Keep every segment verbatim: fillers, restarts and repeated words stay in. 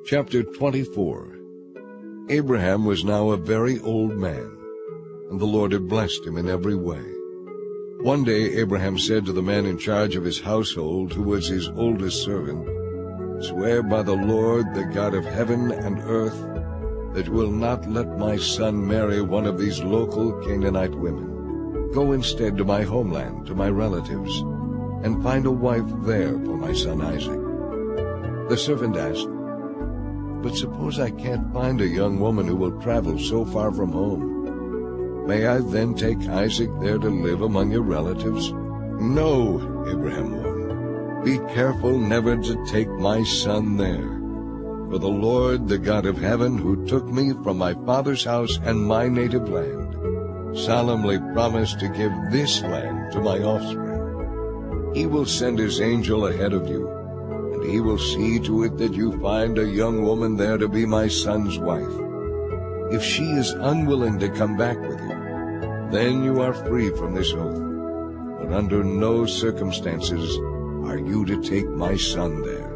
Chapter twenty-four. Abraham was now a very old man, and the Lord had blessed him in every way. One day Abraham said to the man in charge of his household, who was his oldest servant, "Swear by the Lord, the God of heaven and earth, that you will not let my son marry one of these local Canaanite women. Go instead to my homeland, to my relatives, and find a wife there for my son Isaac." The servant asked, "But suppose I can't find a young woman who will travel so far from home? May I then take Isaac there to live among your relatives?" "No," Abraham warned. "Be careful never to take my son there. For the Lord, the God of heaven, who took me from my father's house and my native land, solemnly promised to give this land to my offspring. He will send his angel ahead of you, and he will see to it that you find a young woman there to be my son's wife. If she is unwilling to come back with you, then you are free from this oath. But under no circumstances are you to take my son there."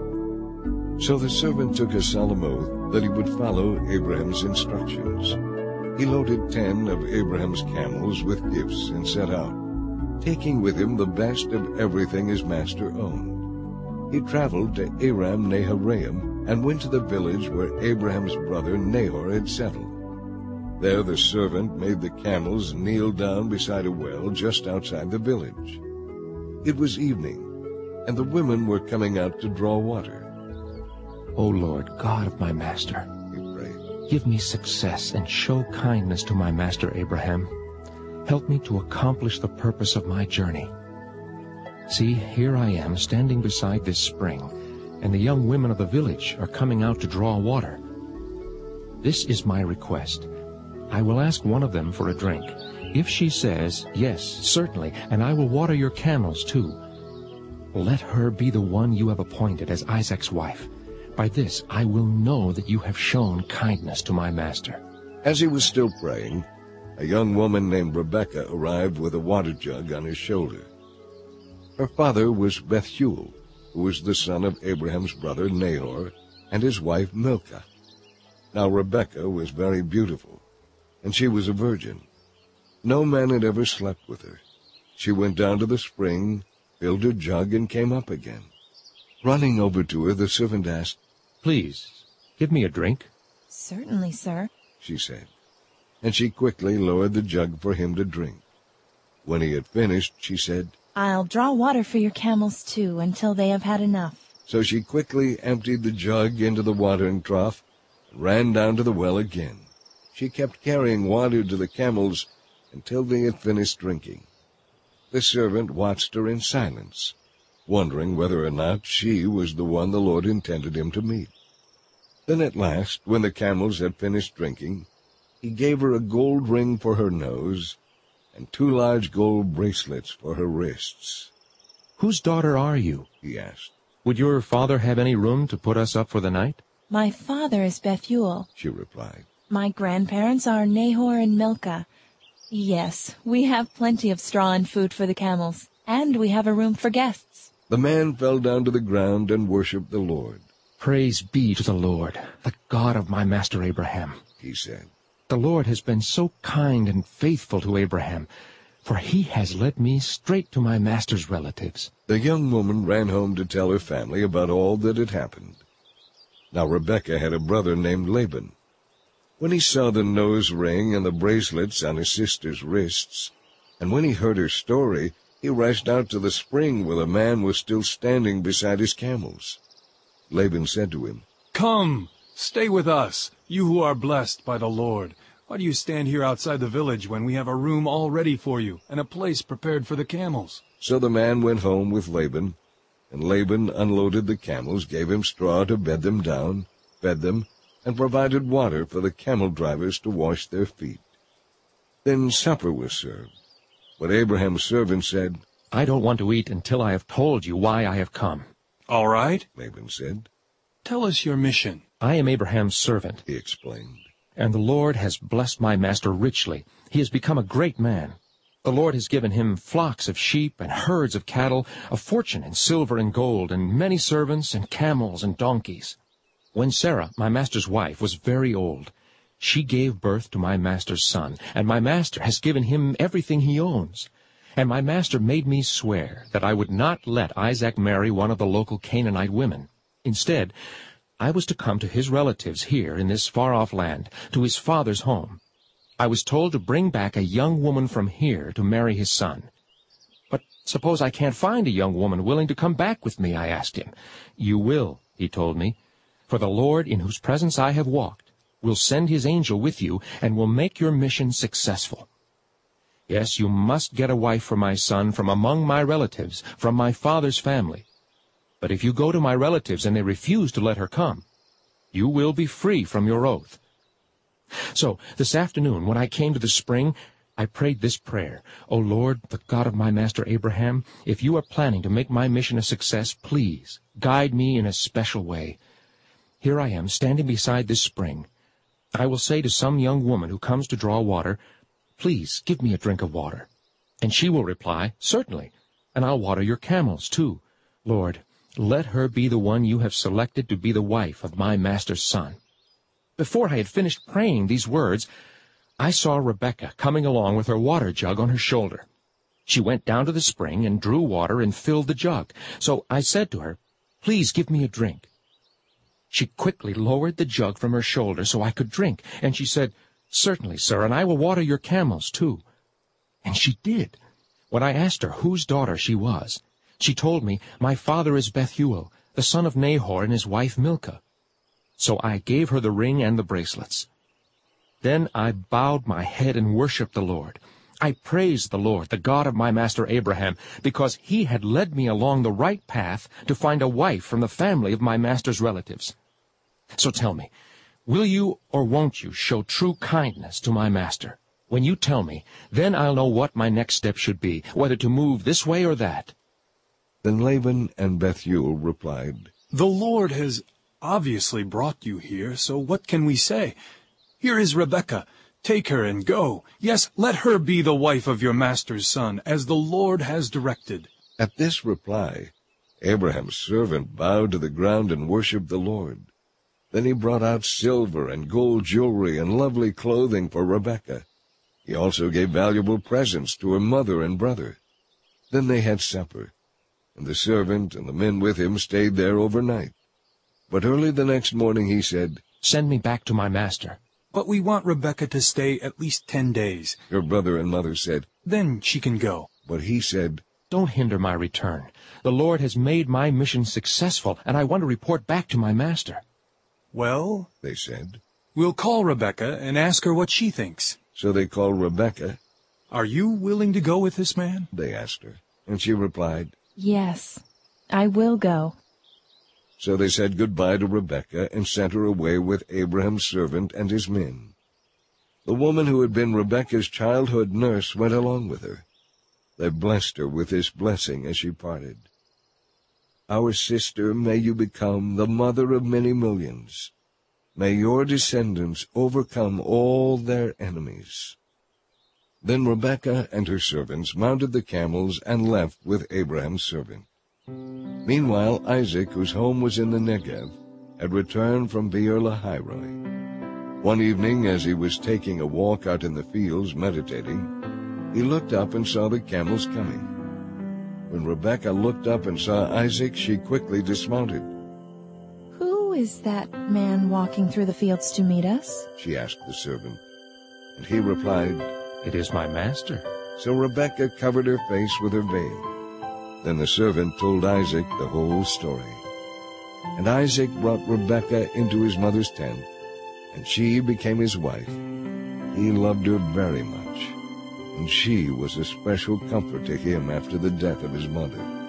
So the servant took a solemn oath that he would follow Abraham's instructions. He loaded ten of Abraham's camels with gifts and set out, taking with him the best of everything his master owned. He traveled to Aram Naharaim and went to the village where Abraham's brother Nahor had settled. There the servant made the camels kneel down beside a well just outside the village. It was evening, and the women were coming out to draw water. "O Lord, God of my master," he prayed, "give me success and show kindness to my master Abraham. Help me to accomplish the purpose of my journey. See, here I am standing beside this spring, and the young women of the village are coming out to draw water. This is my request. I will ask one of them for a drink. If she says, 'Yes, certainly, and I will water your camels too,' let her be the one you have appointed as Isaac's wife. By this I will know that you have shown kindness to my master." As he was still praying, a young woman named Rebekah arrived with a water jug on his shoulder. Her father was Bethuel, who was the son of Abraham's brother Nahor, and his wife Milcah. Now Rebekah was very beautiful, and she was a virgin. No man had ever slept with her. She went down to the spring, filled her jug, and came up again. Running over to her, the servant asked, "Please, give me a drink." "Certainly, sir," she said, and she quickly lowered the jug for him to drink. When he had finished, she said, "I'll draw water for your camels, too, until they have had enough." So she quickly emptied the jug into the watering trough and ran down to the well again. She kept carrying water to the camels until they had finished drinking. The servant watched her in silence, wondering whether or not she was the one the Lord intended him to meet. Then at last, when the camels had finished drinking, he gave her a gold ring for her nose and two large gold bracelets for her wrists. "Whose daughter are you?" he asked. "Would your father have any room to put us up for the night?" "My father is Bethuel. She replied. My grandparents are Nahor and Milcah. Yes, we have plenty of straw and food for the camels, and we have a room for guests." The man fell down to the ground and worshipped the Lord. "Praise be to the Lord, the God of my master Abraham," he said. "The Lord has been so kind and faithful to Abraham, for he has led me straight to my master's relatives." The young woman ran home to tell her family about all that had happened. Now Rebekah had a brother named Laban. When he saw the nose ring and the bracelets on his sister's wrists, and when he heard her story, he rushed out to the spring where the man was still standing beside his camels. Laban said to him, "Come, stay with us, you who are blessed by the Lord. Why do you stand here outside the village when we have a room all ready for you and a place prepared for the camels?" So the man went home with Laban, and Laban unloaded the camels, gave him straw to bed them down, fed them, and provided water for the camel drivers to wash their feet. Then supper was served. But Abraham's servant said, "I don't want to eat until I have told you why I have come." "All right," Laban said. "Tell us your mission." "I am Abraham's servant," he explained, "and the Lord has blessed my master richly. He has become a great man. The Lord has given him flocks of sheep and herds of cattle, a fortune in silver and gold, and many servants and camels and donkeys. When Sarah, my master's wife, was very old, she gave birth to my master's son, and my master has given him everything he owns. And my master made me swear that I would not let Isaac marry one of the local Canaanite women. Instead, I was to come to his relatives here in this far-off land, to his father's home. I was told to bring back a young woman from here to marry his son. But suppose I can't find a young woman willing to come back with me, I asked him. You will, he told me, for the Lord in whose presence I have walked will send his angel with you and will make your mission successful. Yes, you must get a wife for my son from among my relatives, from my father's family. But if you go to my relatives and they refuse to let her come, you will be free from your oath. So, this afternoon, when I came to the spring, I prayed this prayer. O Lord, the God of my master Abraham, if you are planning to make my mission a success, please guide me in a special way. Here I am, standing beside this spring. I will say to some young woman who comes to draw water, please give me a drink of water. And she will reply, certainly, and I'll water your camels too. Lord, let her be the one you have selected to be the wife of my master's son. Before I had finished praying these words, I saw Rebekah coming along with her water jug on her shoulder. She went down to the spring and drew water and filled the jug. So I said to her, please give me a drink. She quickly lowered the jug from her shoulder so I could drink, and she said, certainly, sir, and I will water your camels too. And she did. When I asked her whose daughter she was, she told me, my father is Bethuel, the son of Nahor and his wife Milcah. So I gave her the ring and the bracelets. Then I bowed my head and worshipped the Lord. I praised the Lord, the God of my master Abraham, because he had led me along the right path to find a wife from the family of my master's relatives. So tell me, will you or won't you show true kindness to my master? When you tell me, then I'll know what my next step should be, whether to move this way or that. Then Laban and Bethuel replied, The Lord has obviously brought you here, so what can we say? Here is Rebekah. Take her and go. Yes, let her be the wife of your master's son, as the Lord has directed. At this reply, Abraham's servant bowed to the ground and worshipped the Lord. Then he brought out silver and gold jewelry and lovely clothing for Rebekah. He also gave valuable presents to her mother and brother. Then they had supper, and the servant and the men with him stayed there overnight. But early the next morning he said, Send me back to my master. But we want Rebekah to stay at least ten days. Her brother and mother said, Then she can go. But he said, Don't hinder my return. The Lord has made my mission successful, and I want to report back to my master. Well, they said, we'll call Rebekah and ask her what she thinks. So they called Rebekah. Are you willing to go with this man? They asked her, and she replied, Yes, I will go. So they said goodbye to Rebekah and sent her away with Abraham's servant and his men. The woman who had been Rebekah's childhood nurse went along with her. They blessed her with this blessing as she parted. Our sister, may you become the mother of many millions. May your descendants overcome all their enemies. Then Rebekah and her servants mounted the camels and left with Abraham's servant. Meanwhile, Isaac, whose home was in the Negev, had returned from Beer-lahai-roi. One evening, as he was taking a walk out in the fields, meditating, he looked up and saw the camels coming. When Rebekah looked up and saw Isaac, she quickly dismounted. Who is that man walking through the fields to meet us? She asked the servant. And he replied, It is my master. So Rebekah covered her face with her veil. Then the servant told Isaac the whole story. And Isaac brought Rebekah into his mother's tent, and she became his wife. He loved her very much, and she was a special comfort to him after the death of his mother.